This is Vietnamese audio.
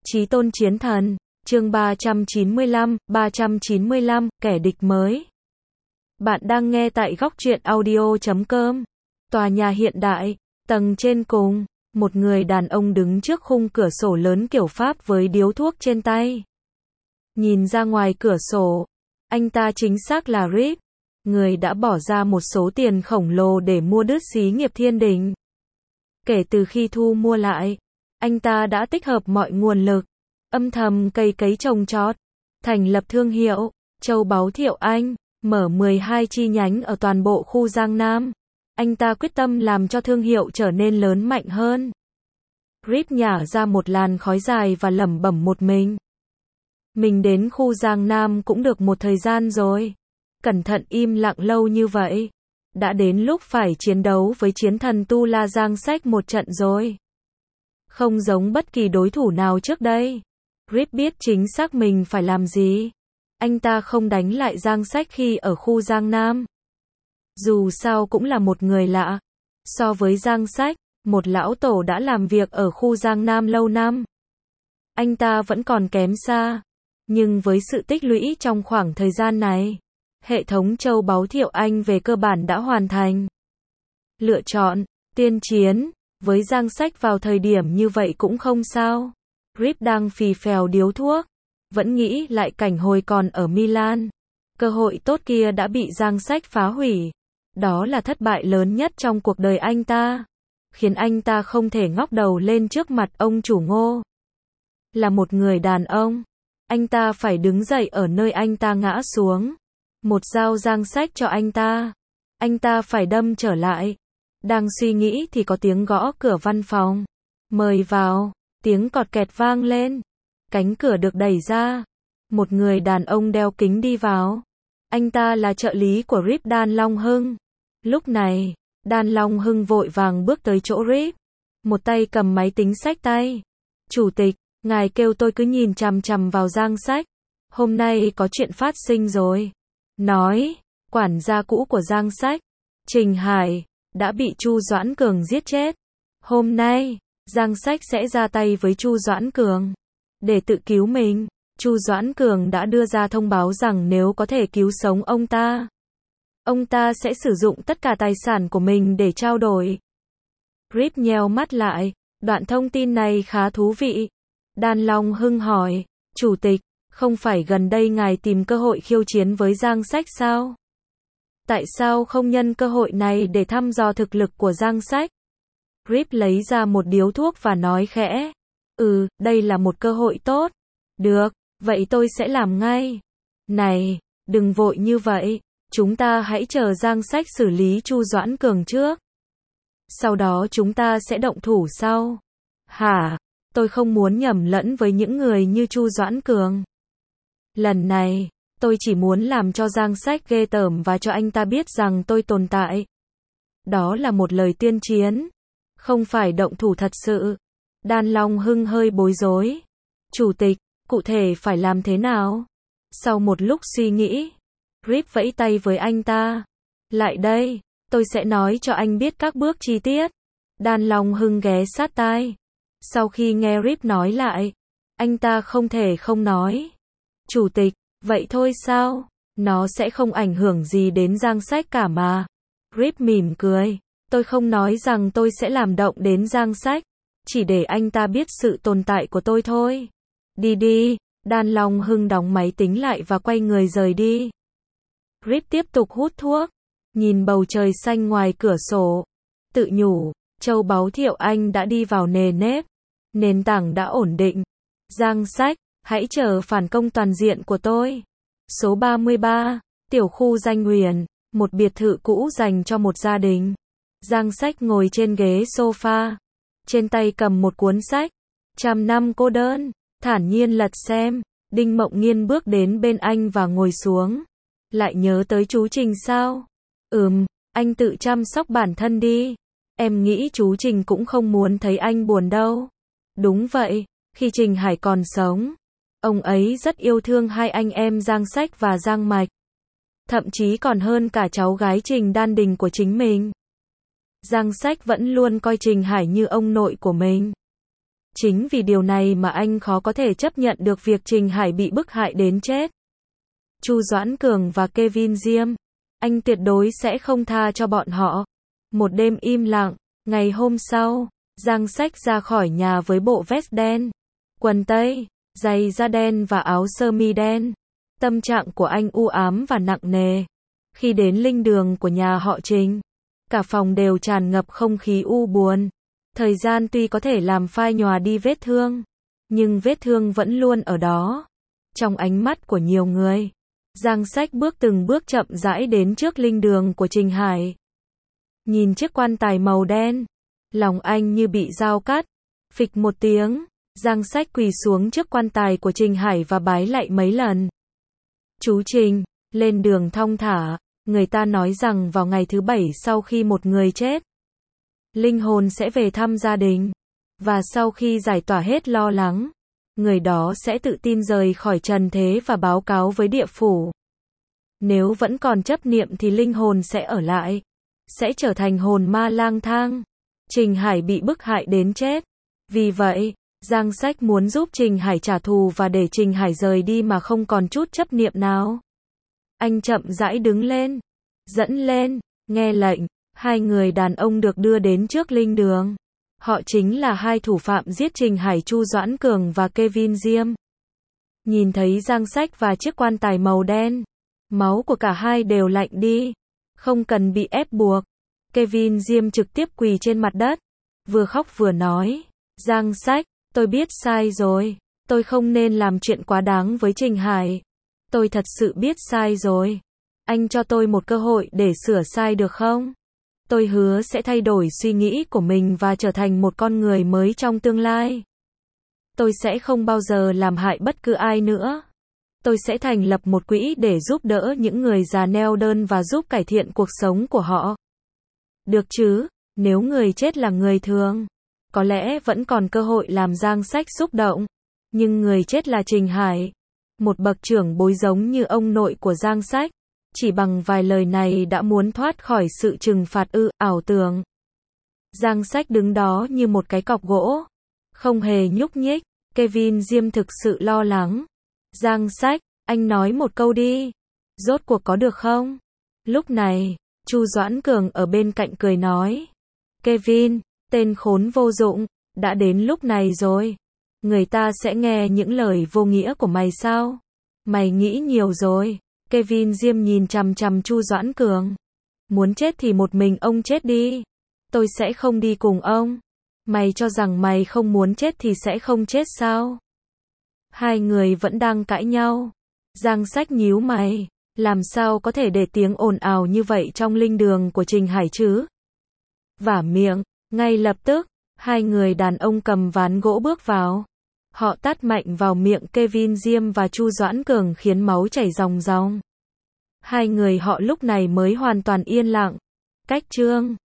Chí tôn chiến thần, chương 395, kẻ địch mới. Bạn đang nghe tại góc truyện audio.com. Tòa nhà hiện đại, tầng trên cùng, một người đàn ông đứng trước khung cửa sổ lớn kiểu Pháp với điếu thuốc trên tay. Nhìn ra ngoài cửa sổ, anh ta chính xác là Rip, người đã bỏ ra một số tiền khổng lồ để mua đứt xí nghiệp Thiên Đình. Kể từ khi thu mua lại, anh ta đã tích hợp mọi nguồn lực, âm thầm cày trồng trọt, thành lập thương hiệu, châu báu Thiệu Anh, mở 12 chi nhánh ở toàn bộ khu Giang Nam. Anh ta quyết tâm làm cho thương hiệu trở nên lớn mạnh hơn. Rip nhả ra một làn khói dài và lẩm bẩm một mình. Mình đến khu Giang Nam cũng được một thời gian rồi. Cẩn thận im lặng lâu như vậy. Đã đến lúc phải chiến đấu với chiến thần Tu La Giang Sách một trận rồi. Không giống bất kỳ đối thủ nào trước đây. Rip biết chính xác mình phải làm gì. Anh ta không đánh lại Giang Sách khi ở khu Giang Nam. Dù sao cũng là một người lạ. So với Giang Sách, một lão tổ đã làm việc ở khu Giang Nam lâu năm. Anh ta vẫn còn kém xa. Nhưng với sự tích lũy trong khoảng thời gian này, hệ thống châu báu Thiệu Anh về cơ bản đã hoàn thành. Lựa chọn, tiên chiến, với Giang Sách vào thời điểm như vậy cũng không sao. Rip đang phì phèo điếu thuốc, vẫn nghĩ lại cảnh hồi còn ở Milan. Cơ hội tốt kia đã bị Giang Sách phá hủy. Đó là thất bại lớn nhất trong cuộc đời anh ta, khiến anh ta không thể ngóc đầu lên trước mặt ông chủ Ngô. Là một người đàn ông, anh ta phải đứng dậy ở nơi anh ta ngã xuống. Một dao Giang Sách cho anh ta phải đâm trở lại. Đang suy nghĩ thì có tiếng gõ cửa văn phòng. Mời vào, tiếng cọt kẹt vang lên. Cánh cửa được đẩy ra. Một người đàn ông đeo kính đi vào. Anh ta là trợ lý của Rip, Đan Long Hưng. Lúc này, Đan Long Hưng vội vàng bước tới chỗ Rip. Một tay cầm máy tính xách tay. Chủ tịch, ngài kêu tôi cứ nhìn chằm chằm vào Giang Sách. Hôm nay có chuyện phát sinh rồi. Nói, quản gia cũ của Giang Sách, Trình Hải, đã bị Chu Doãn Cường giết chết. Hôm nay, Giang Sách sẽ ra tay với Chu Doãn Cường. Để tự cứu mình, Chu Doãn Cường đã đưa ra thông báo rằng nếu có thể cứu sống ông ta sẽ sử dụng tất cả tài sản của mình để trao đổi. Rip nheo mắt lại, đoạn thông tin này khá thú vị. Đan Long Hưng hỏi, Chủ tịch, không phải gần đây ngài tìm cơ hội khiêu chiến với Giang Sách sao? Tại sao không nhân cơ hội này để thăm dò thực lực của Giang Sách? Rip lấy ra một điếu thuốc và nói khẽ. Đây là một cơ hội tốt. Được, vậy tôi sẽ làm ngay. Này, đừng vội như vậy. Chúng ta hãy chờ Giang Sách xử lý Chu Doãn Cường trước. Sau đó chúng ta sẽ động thủ sau. Hả? Tôi không muốn nhầm lẫn với những người như Chu Doãn Cường. Lần này, tôi chỉ muốn làm cho Giang Sách ghê tởm và cho anh ta biết rằng tôi tồn tại. Đó là một lời tuyên chiến, không phải động thủ thật sự. Đan Long Hưng hơi bối rối. Chủ tịch, cụ thể phải làm thế nào? Sau một lúc suy nghĩ, Rip vẫy tay với anh ta. Lại đây, tôi sẽ nói cho anh biết các bước chi tiết. Đan Long Hưng ghé sát tai. Sau khi nghe Rip nói lại, anh ta không thể không nói. Chủ tịch, vậy thôi sao? Nó sẽ không ảnh hưởng gì đến Giang Sách cả mà. Rip mỉm cười. Tôi không nói rằng tôi sẽ làm động đến Giang Sách. Chỉ để anh ta biết sự tồn tại của tôi thôi. Đi. Đan Long Hưng đóng máy tính lại và quay người rời đi. Rip tiếp tục hút thuốc. Nhìn bầu trời xanh ngoài cửa sổ. Tự nhủ, châu báu Thiệu Anh đã đi vào nề nếp. Nền tảng đã ổn định. Giang Sách, hãy chờ phản công toàn diện của tôi. Số 33, tiểu khu Danh Huyền, một biệt thự cũ dành cho một gia đình. Giang Sách ngồi trên ghế sofa. Trên tay cầm một cuốn sách. 100 năm cô đơn. Thản nhiên lật xem. Đinh Mộng Nghiên bước đến bên anh và ngồi xuống. Lại nhớ tới chú Trình sao? Anh tự chăm sóc bản thân đi. Em nghĩ chú Trình cũng không muốn thấy anh buồn đâu. Đúng vậy, khi Trình Hải còn sống, ông ấy rất yêu thương hai anh em Giang Sách và Giang Mạch. Thậm chí còn hơn cả cháu gái Trình Đan Đình của chính mình. Giang Sách vẫn luôn coi Trình Hải như ông nội của mình. Chính vì điều này mà anh khó có thể chấp nhận được việc Trình Hải bị bức hại đến chết. Chu Doãn Cường và Kevin Diêm, anh tuyệt đối sẽ không tha cho bọn họ. Một đêm im lặng, ngày hôm sau, Giang Sách ra khỏi nhà với bộ vest đen, quần tây, giày da đen và áo sơ mi đen. Tâm trạng của anh u ám và nặng nề. Khi đến linh đường của nhà họ Trình, cả phòng đều tràn ngập không khí u buồn. Thời gian tuy có thể làm phai nhòa đi vết thương, nhưng vết thương vẫn luôn ở đó. Trong ánh mắt của nhiều người, Giang Sách từng bước chậm rãi đến trước linh đường của Trình Hải. Nhìn chiếc quan tài màu đen, lòng anh như bị dao cắt. Phịch một tiếng, Giang Sách quỳ xuống trước quan tài của Trình Hải và bái lạy mấy lần. Chú Trình, lên đường thong thả, người ta nói rằng vào ngày thứ 7 sau khi một người chết, linh hồn sẽ về thăm gia đình, và sau khi giải tỏa hết lo lắng, người đó sẽ tự tin rời khỏi trần thế và báo cáo với địa phủ. Nếu vẫn còn chấp niệm thì linh hồn sẽ ở lại, sẽ trở thành hồn ma lang thang. Trình Hải bị bức hại đến chết. Vì vậy, Giang Sách muốn giúp Trình Hải trả thù và để Trình Hải rời đi mà không còn chút chấp niệm nào. Anh chậm rãi đứng lên, dẫn lên, nghe lệnh. Hai người đàn ông được đưa đến trước linh đường. Họ chính là hai thủ phạm giết Trình Hải, Chu Doãn Cường và Kevin Diêm. Nhìn thấy Giang Sách và chiếc quan tài màu đen, máu của cả hai đều lạnh đi. Không cần bị ép buộc. Kevin Diêm trực tiếp quỳ trên mặt đất, vừa khóc vừa nói, Giang Sách, tôi biết sai rồi. Tôi không nên làm chuyện quá đáng với Trình Hải. Tôi thật sự biết sai rồi. Anh cho tôi một cơ hội để sửa sai được không? Tôi hứa sẽ thay đổi suy nghĩ của mình và trở thành một con người mới trong tương lai. Tôi sẽ không bao giờ làm hại bất cứ ai nữa. Tôi sẽ thành lập một quỹ để giúp đỡ những người già neo đơn và giúp cải thiện cuộc sống của họ. Được chứ, nếu người chết là người thường, có lẽ vẫn còn cơ hội làm Giang Sách xúc động. Nhưng người chết là Trình Hải, một bậc trưởng bối giống như ông nội của Giang Sách. Chỉ bằng vài lời này đã muốn thoát khỏi sự trừng phạt ảo tưởng. Giang Sách đứng đó như một cái cọc gỗ, không hề nhúc nhích. Kevin Diêm thực sự lo lắng. Giang Sách, anh nói một câu đi. Rốt cuộc có được không? Lúc này, Chu Doãn Cường ở bên cạnh cười nói. Kevin, tên khốn vô dụng, đã đến lúc này rồi. Người ta sẽ nghe những lời vô nghĩa của mày sao? Mày nghĩ nhiều rồi. Kevin Diêm nhìn chằm chằm Chu Doãn Cường. Muốn chết thì một mình ông chết đi. Tôi sẽ không đi cùng ông. Mày cho rằng mày không muốn chết thì sẽ không chết sao? Hai người vẫn đang cãi nhau. Giang Sách nhíu mày. Làm sao có thể để tiếng ồn ào như vậy trong linh đường của Trình Hải chứ? Vả miệng. Ngay lập tức, hai người đàn ông cầm ván gỗ bước vào. Họ tát mạnh vào miệng Kevin Diêm và Chu Doãn Cường khiến máu chảy ròng ròng. Hai người họ lúc này mới hoàn toàn yên lặng. Cách chương